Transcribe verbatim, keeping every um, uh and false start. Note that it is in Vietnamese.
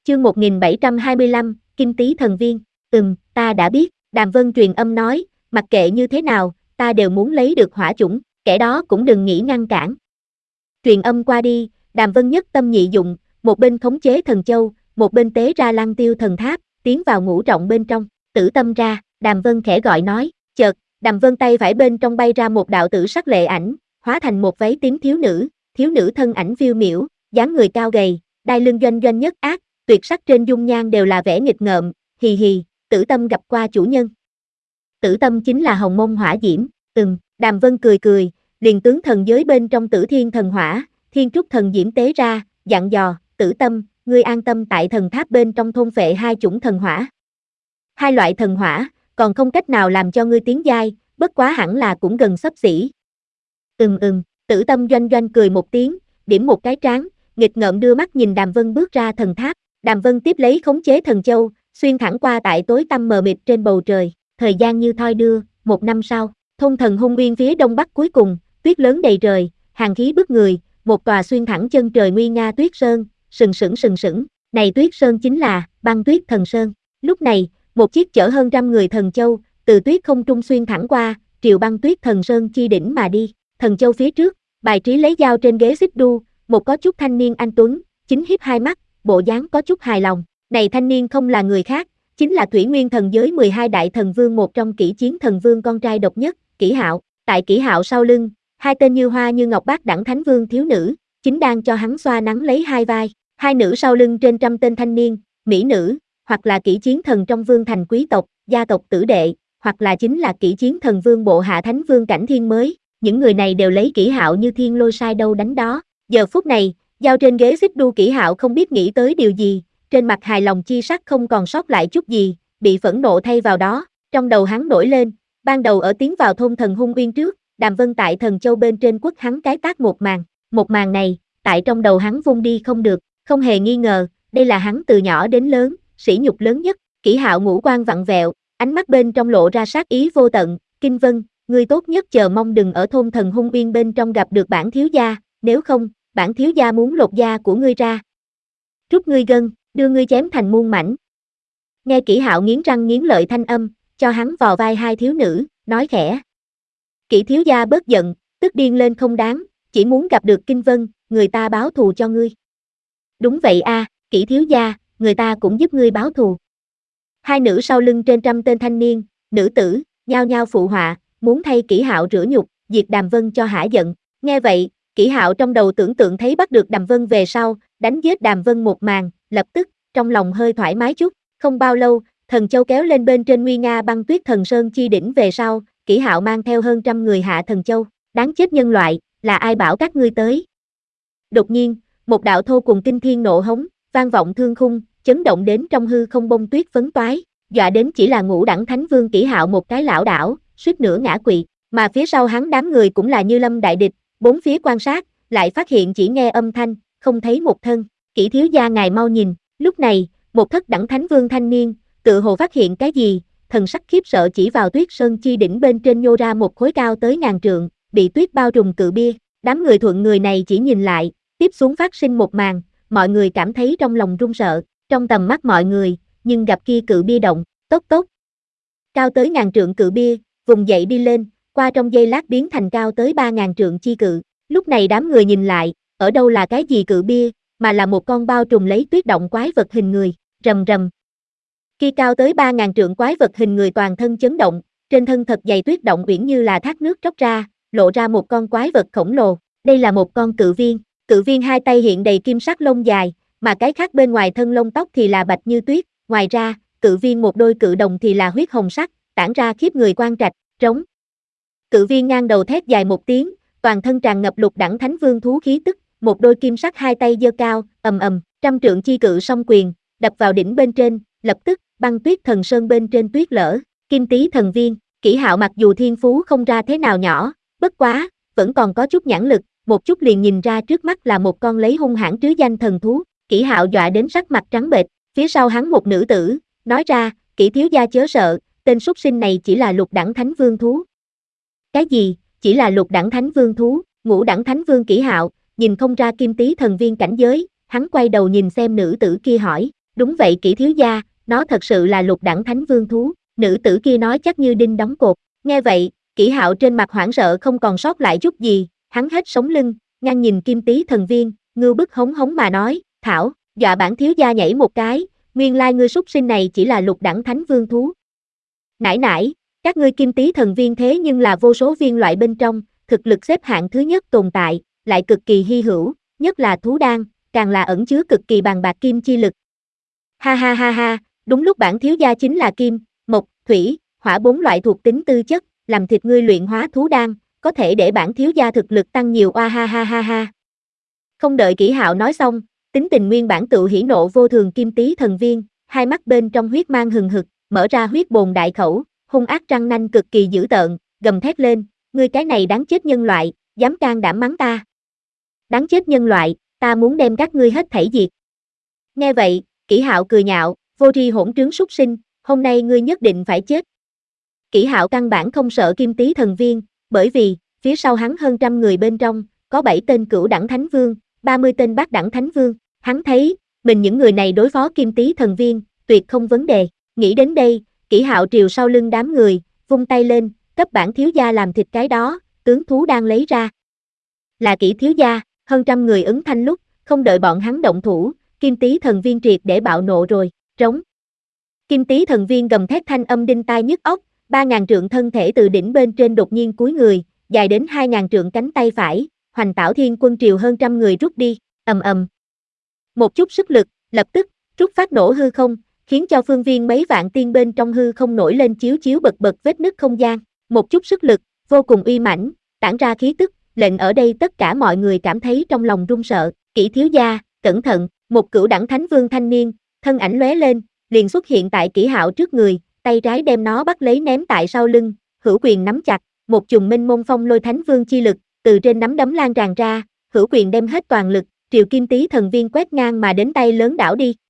Chương một nghìn bảy trăm hai mươi lăm, Kim Tý Thần Viên. Ừm, ta đã biết, Đàm Vân truyền âm nói, mặc kệ như thế nào, ta đều muốn lấy được hỏa chủng, kẻ đó cũng đừng nghĩ ngăn cản. Truyền âm qua đi, Đàm Vân nhất tâm nhị dụng, một bên khống chế thần châu, một bên tế ra Lăng Tiêu thần tháp, tiến vào ngũ trọng bên trong, tử tâm ra, Đàm Vân khẽ gọi nói, chợt, Đàm Vân tay phải bên trong bay ra một đạo tử sắc lệ ảnh, hóa thành một váy tím thiếu nữ, thiếu nữ thân ảnh phiêu miểu, dáng người cao gầy, đai lưng doanh doanh nhất ác, tuyệt sắc trên dung nhan đều là vẻ nghịch ngợm, hì hì, tử tâm gặp qua chủ nhân. Tử tâm chính là hồng mông hỏa diễm, ừm, Đàm Vân cười cười, liền tướng thần giới bên trong tử thiên thần hỏa, thiên trúc thần diễm tế ra, dặn dò, tử tâm, ngươi an tâm tại thần tháp bên trong thôn phệ hai chủng thần hỏa. Hai loại thần hỏa, còn không cách nào làm cho ngươi tiến giai, bất quá hẳn là cũng gần xấp xỉ. Ừm ừm, tử tâm doanh doanh cười một tiếng, điểm một cái trán, nghịch ngợm đưa mắt nhìn Đàm Vân bước ra thần tháp, Đàm Vân tiếp lấy khống chế thần châu, xuyên thẳng qua tại tối tăm mờ mịt trên bầu trời, thời gian như thoi đưa, một năm sau, thôn thần hung uyên phía đông bắc cuối cùng, tuyết lớn đầy trời, hàn khí bức người, một tòa xuyên thẳng chân trời nguy nga tuyết sơn, sừng sững sừng sững, này tuyết sơn chính là Băng Tuyết Thần Sơn. Lúc này, một chiếc chở hơn trăm người thần châu, từ tuyết không trung xuyên thẳng qua, triều Băng Tuyết Thần Sơn chi đỉnh mà đi, thần châu phía trước, bài trí lấy dao trên ghế xích đu, một có chút thanh niên anh tuấn, chính hiếp hai mắt, bộ dáng có chút hài lòng, này thanh niên không là người khác, chính là Thủy Nguyên thần giới mười hai đại thần vương một trong Kỷ Chiến thần vương con trai độc nhất, Kỷ Hạo, tại Kỷ Hạo sau lưng, hai tên như hoa như ngọc bát đẳng thánh vương thiếu nữ, chính đang cho hắn xoa nắng lấy hai vai, hai nữ sau lưng trên trăm tên thanh niên, mỹ nữ, hoặc là Kỷ Chiến thần trong vương thành quý tộc, gia tộc tử đệ, hoặc là chính là Kỷ Chiến thần vương bộ hạ thánh vương cảnh thiên mới, những người này đều lấy Kỷ Hạo như thiên lôi sai đâu đánh đó. Giờ phút này, giao trên ghế xích đu Kỷ Hạo không biết nghĩ tới điều gì, trên mặt hài lòng chi sắc không còn sót lại chút gì, bị phẫn nộ thay vào đó, trong đầu hắn nổi lên, ban đầu ở tiến vào thôn thần hung uyên trước, Đàm Vân tại thần châu bên trên quất hắn cái tác một màn, một màn này, tại trong đầu hắn vung đi không được, không hề nghi ngờ, đây là hắn từ nhỏ đến lớn, sỉ nhục lớn nhất. Kỷ Hạo ngũ quan vặn vẹo, ánh mắt bên trong lộ ra sát ý vô tận, Kinh Vân, ngươi tốt nhất chờ mong đừng ở thôn thần hung uyên bên trong gặp được bản thiếu gia, nếu không, bản thiếu gia muốn lột da của ngươi ra. Rút ngươi gân, đưa ngươi chém thành muôn mảnh. Nghe Kỷ Hạo nghiến răng nghiến lợi thanh âm, cho hắn vò vai hai thiếu nữ, nói khẽ. Kỷ thiếu gia bớt giận, tức điên lên không đáng, chỉ muốn gặp được Kinh Vân, người ta báo thù cho ngươi. Đúng vậy a, à, Kỷ thiếu gia, người ta cũng giúp ngươi báo thù. Hai nữ sau lưng trên trăm tên thanh niên, nữ tử, nhao nhao phụ họa, muốn thay Kỷ Hạo rửa nhục, diệt Đàm Vân cho hả giận. Nghe vậy, Kỷ Hạo trong đầu tưởng tượng thấy bắt được Đàm Vân về sau, đánh giết Đàm Vân một màn, lập tức, trong lòng hơi thoải mái chút. Không bao lâu, thần châu kéo lên bên trên nguy nga Băng Tuyết Thần Sơn chi đỉnh về sau, Kỷ Hạo mang theo hơn trăm người hạ thần châu, đáng chết nhân loại, là ai bảo các ngươi tới? Đột nhiên, một đạo thô cùng kinh thiên nộ hống, vang vọng thương khung, chấn động đến trong hư không bông tuyết phấn toái, dọa đến chỉ là ngũ đẳng thánh vương Kỷ Hạo một cái lảo đảo, suýt nữa ngã quỵ, mà phía sau hắn đám người cũng là như lâm đại địch, bốn phía quan sát, lại phát hiện chỉ nghe âm thanh, không thấy một thân. Kỷ thiếu gia ngài mau nhìn, lúc này, một thất đẳng thánh vương thanh niên, tự hồ phát hiện cái gì, thần sắc khiếp sợ chỉ vào tuyết sơn chi đỉnh bên trên nhô ra một khối cao tới ngàn trượng, bị tuyết bao trùm cự bia, đám người thuận người này chỉ nhìn lại, tiếp xuống phát sinh một màn, mọi người cảm thấy trong lòng run sợ, trong tầm mắt mọi người, nhưng gặp kia cự bia động, tốc tốc. Cao tới ngàn trượng cự bia, vùng dậy đi lên, qua trong giây lát biến thành cao tới ba ngàn trượng chi cự, lúc này đám người nhìn lại, ở đâu là cái gì cự bia, mà là một con bao trùm lấy tuyết động quái vật hình người, rầm rầm. Kia cao tới ba ngàn trượng quái vật hình người toàn thân chấn động, trên thân thật dày tuyết động uyển như là thác nước tróc ra, lộ ra một con quái vật khổng lồ, đây là một con cự viên, cự viên hai tay hiện đầy kim sắc lông dài, mà cái khác bên ngoài thân lông tóc thì là bạch như tuyết, ngoài ra, cự viên một đôi cự đồng thì là huyết hồng sắc, tản ra khiếp người quan trạch, trống. Cự viên ngang đầu thét dài một tiếng, toàn thân tràn ngập lục đẳng thánh vương thú khí tức, một đôi kim sắc hai tay giơ cao, ầm ầm, trăm trượng chi cự song quyền, đập vào đỉnh bên trên, lập tức, Băng Tuyết Thần Sơn bên trên tuyết lở, Kim Tý Thần Viên. Kỷ Hạo mặc dù thiên phú không ra thế nào nhỏ, bất quá, vẫn còn có chút nhãn lực, một chút liền nhìn ra trước mắt là một con lấy hung hãn trứ danh thần thú. Kỷ Hạo dọa đến sắc mặt trắng bệch, phía sau hắn một nữ tử, nói ra, Kỷ thiếu gia chớ sợ, tên súc sinh này chỉ là lục đẳng thánh vương thú. Cái gì, chỉ là lục đẳng thánh vương thú? Ngũ đẳng thánh vương Kỷ Hạo, nhìn không ra Kim Tý Thần Viên cảnh giới, hắn quay đầu nhìn xem nữ tử kia hỏi, Đúng vậy kỹ thiếu gia, nó thật sự là lục đẳng thánh vương thú, nữ tử kia nói chắc như đinh đóng cột. Nghe vậy, Kỷ Hạo trên mặt hoảng sợ không còn sót lại chút gì, hắn hết sống lưng, ngang nhìn Kim Tý thần viên, ngưu bức hống hống mà nói, thảo, dọa bản thiếu gia nhảy một cái, nguyên lai ngươi súc sinh này chỉ là lục đẳng thánh vương thú. Nãi nãi, các ngươi Kim Tý thần viên thế nhưng là vô số viên loại bên trong, thực lực xếp hạng thứ nhất tồn tại, lại cực kỳ hy hữu, nhất là thú đan, càng là ẩn chứa cực kỳ bằng bạc kim chi lực. Ha ha ha ha, đúng lúc bản thiếu gia chính là kim, mộc, thủy, hỏa bốn loại thuộc tính tư chất, làm thịt ngươi luyện hóa thú đan, có thể để bản thiếu gia thực lực tăng nhiều oa ha ha ha ha. Không đợi Kỷ Hạo nói xong, tính tình nguyên bản tự hỉ nộ vô thường Kim Tý thần viên, hai mắt bên trong huyết mang hừng hực, mở ra huyết bồn đại khẩu, hung ác răng nanh cực kỳ dữ tợn, gầm thét lên, ngươi cái này đáng chết nhân loại, dám can đảm mắng ta. Đáng chết nhân loại, ta muốn đem các ngươi hết thảy diệt. Nghe vậy, Kỷ Hạo cười nhạo, vô tri hỗn trướng súc sinh, hôm nay ngươi nhất định phải chết. Kỷ Hạo căn bản không sợ Kim Tý thần viên, bởi vì, phía sau hắn hơn trăm người bên trong, có bảy tên cửu đẳng thánh vương, ba mươi tên bát đẳng thánh vương, hắn thấy, mình những người này đối phó Kim Tý thần viên, tuyệt không vấn đề. Nghĩ đến đây, Kỷ Hạo triều sau lưng đám người, vung tay lên, cấp bản thiếu gia làm thịt cái đó, tướng thú đang lấy ra. Là Kỷ thiếu gia, hơn trăm người ứng thanh lúc, không đợi bọn hắn động thủ, Kim Tý thần viên triệt để bạo nộ rồi, trống. Kim Tý thần viên gầm thét thanh âm đinh tai nhức óc, ba ngàn trượng thân thể từ đỉnh bên trên đột nhiên cúi người, dài đến hai ngàn trượng cánh tay phải, hoành tảo thiên quân triều hơn trăm người rút đi, ầm ầm. Một chút sức lực, lập tức, trút phát nổ hư không, khiến cho phương viên mấy vạn tiên bên trong hư không nổi lên chiếu chiếu bật bật vết nứt không gian, một chút sức lực, vô cùng uy mãnh, tản ra khí tức, lệnh ở đây tất cả mọi người cảm thấy trong lòng run sợ. Kỷ thiếu gia, cẩn thận, một cửu đẳng thánh vương thanh niên, thân ảnh lóe lên, liền xuất hiện tại Kỷ Hạo trước người, tay trái đem nó bắt lấy ném tại sau lưng, hữu quyền nắm chặt, một chùm minh mông phong lôi thánh vương chi lực, từ trên nắm đấm lan tràn ra, hữu quyền đem hết toàn lực, triều Kim Tý thần viên quét ngang mà đến tay lớn đảo đi.